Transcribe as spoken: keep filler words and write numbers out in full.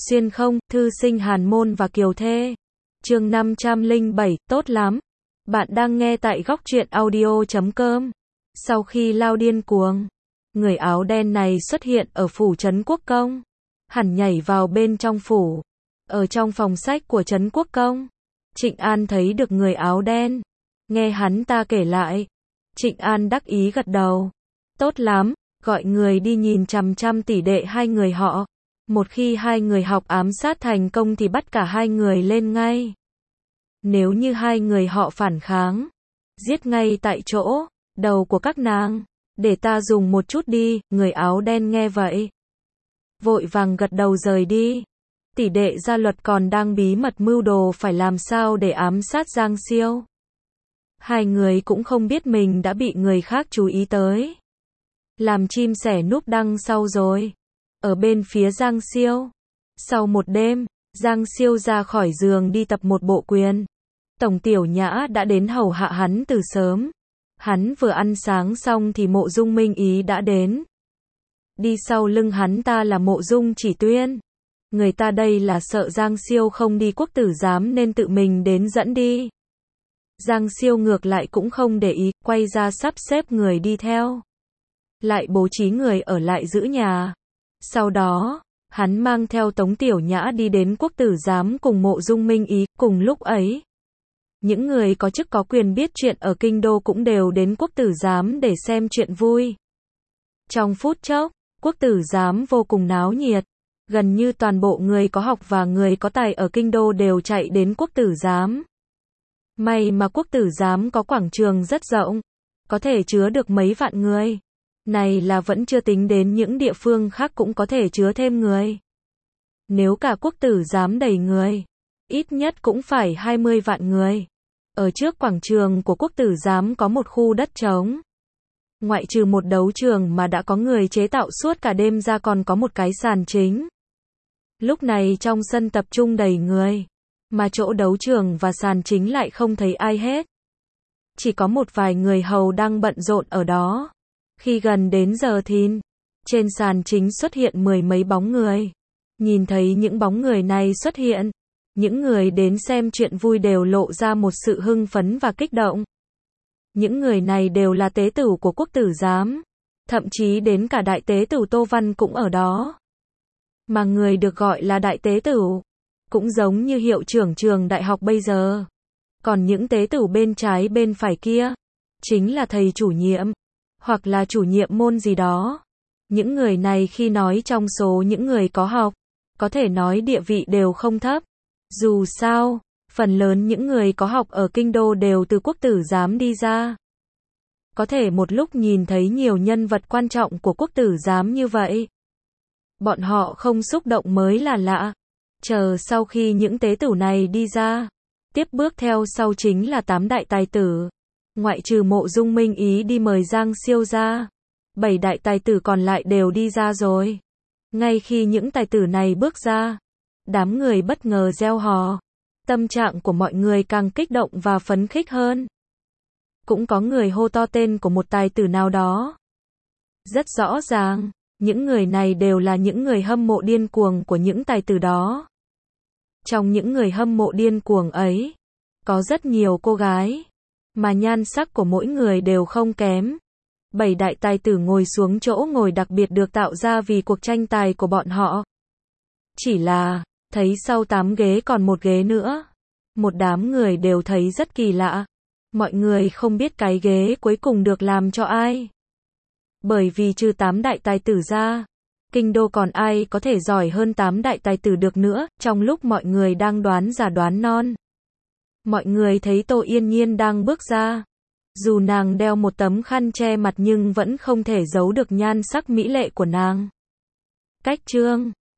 Xuyên không, thư sinh Hàn Môn và Kiều Thê. Chương năm trăm lẻ bảy, tốt lắm. Bạn đang nghe tại góc truyện audio chấm com. Sau khi lao điên cuồng, người áo đen này xuất hiện ở phủ trấn Quốc Công. Hẳn nhảy vào bên trong phủ. Ở trong phòng sách của trấn Quốc Công, Trịnh An thấy được người áo đen. Nghe hắn ta kể lại, Trịnh An đắc ý gật đầu. Tốt lắm, gọi người đi nhìn chằm chằm tỷ đệ hai người họ. Một khi hai người học ám sát thành công thì bắt cả hai người lên ngay. Nếu như hai người họ phản kháng, giết ngay tại chỗ, đầu của các nàng. Để ta dùng một chút đi, người áo đen nghe vậy. Vội vàng gật đầu rời đi. Tỷ đệ Gia Luật còn đang bí mật mưu đồ phải làm sao để ám sát Giang Siêu. Hai người cũng không biết mình đã bị người khác chú ý tới. Làm chim sẻ núp đằng sau rồi. Ở bên phía Giang Siêu. Sau một đêm, Giang Siêu ra khỏi giường đi tập một bộ quyền. Tổng Tiểu Nhã đã đến hầu hạ hắn từ sớm. Hắn vừa ăn sáng xong thì Mộ Dung Minh Ý đã đến. Đi sau lưng hắn ta là Mộ Dung Chỉ Tuyên. Người ta đây là sợ Giang Siêu không đi quốc tử giám nên tự mình đến dẫn đi. Giang Siêu ngược lại cũng không để ý, quay ra sắp xếp người đi theo. Lại bố trí người ở lại giữ nhà. Sau đó, hắn mang theo Tống Tiểu Nhã đi đến quốc tử giám cùng Mộ Dung Minh Ý. Cùng lúc ấy, những người có chức có quyền biết chuyện ở kinh đô cũng đều đến quốc tử giám để xem chuyện vui. Trong phút chốc, quốc tử giám vô cùng náo nhiệt. Gần như toàn bộ người có học và người có tài ở kinh đô đều chạy đến quốc tử giám. May mà quốc tử giám có quảng trường rất rộng, có thể chứa được mấy vạn người. Này là vẫn chưa tính đến những địa phương khác cũng có thể chứa thêm người. Nếu cả quốc tử giám đầy người, ít nhất cũng phải hai mươi vạn người. Ở trước quảng trường của quốc tử giám có một khu đất trống. Ngoại trừ một đấu trường mà đã có người chế tạo suốt cả đêm ra còn có một cái sàn chính. Lúc này trong sân tập trung đầy người, mà chỗ đấu trường và sàn chính lại không thấy ai hết. Chỉ có một vài người hầu đang bận rộn ở đó. Khi gần đến giờ thìn, trên sàn chính xuất hiện mười mấy bóng người. Nhìn thấy những bóng người này xuất hiện, những người đến xem chuyện vui đều lộ ra một sự hưng phấn và kích động. Những người này đều là tế tửu của quốc tử giám, thậm chí đến cả đại tế tửu Tô Văn cũng ở đó. Mà người được gọi là đại tế tửu, cũng giống như hiệu trưởng trường đại học bây giờ. Còn những tế tửu bên trái bên phải kia, chính là thầy chủ nhiệm, hoặc là chủ nhiệm môn gì đó. Những người này khi nói trong số những người có học, có thể nói địa vị đều không thấp. Dù sao, phần lớn những người có học ở kinh đô đều từ quốc tử giám đi ra. Có thể một lúc nhìn thấy nhiều nhân vật quan trọng của quốc tử giám như vậy, bọn họ không xúc động mới là lạ. Chờ sau khi những tế tửu này đi ra, tiếp bước theo sau chính là tám đại tài tử. Ngoại trừ Mộ Dung Minh Ý đi mời Giang Siêu ra, bảy đại tài tử còn lại đều đi ra rồi. Ngay khi những tài tử này bước ra, đám người bất ngờ reo hò. Tâm trạng của mọi người càng kích động và phấn khích hơn. Cũng có người hô to tên của một tài tử nào đó. Rất rõ ràng, những người này đều là những người hâm mộ điên cuồng của những tài tử đó. Trong những người hâm mộ điên cuồng ấy, có rất nhiều cô gái, mà nhan sắc của mỗi người đều không kém. Bảy đại tài tử ngồi xuống chỗ ngồi đặc biệt được tạo ra vì cuộc tranh tài của bọn họ. Chỉ là, thấy sau tám ghế còn một ghế nữa. Một đám người đều thấy rất kỳ lạ. Mọi người không biết cái ghế cuối cùng được làm cho ai. Bởi vì trừ tám đại tài tử ra, kinh đô còn ai có thể giỏi hơn tám đại tài tử được nữa. Trong lúc mọi người đang đoán giả đoán non, mọi người thấy Tô Yên Nhiên đang bước ra. Dù nàng đeo một tấm khăn che mặt nhưng vẫn không thể giấu được nhan sắc mỹ lệ của nàng. Cách chương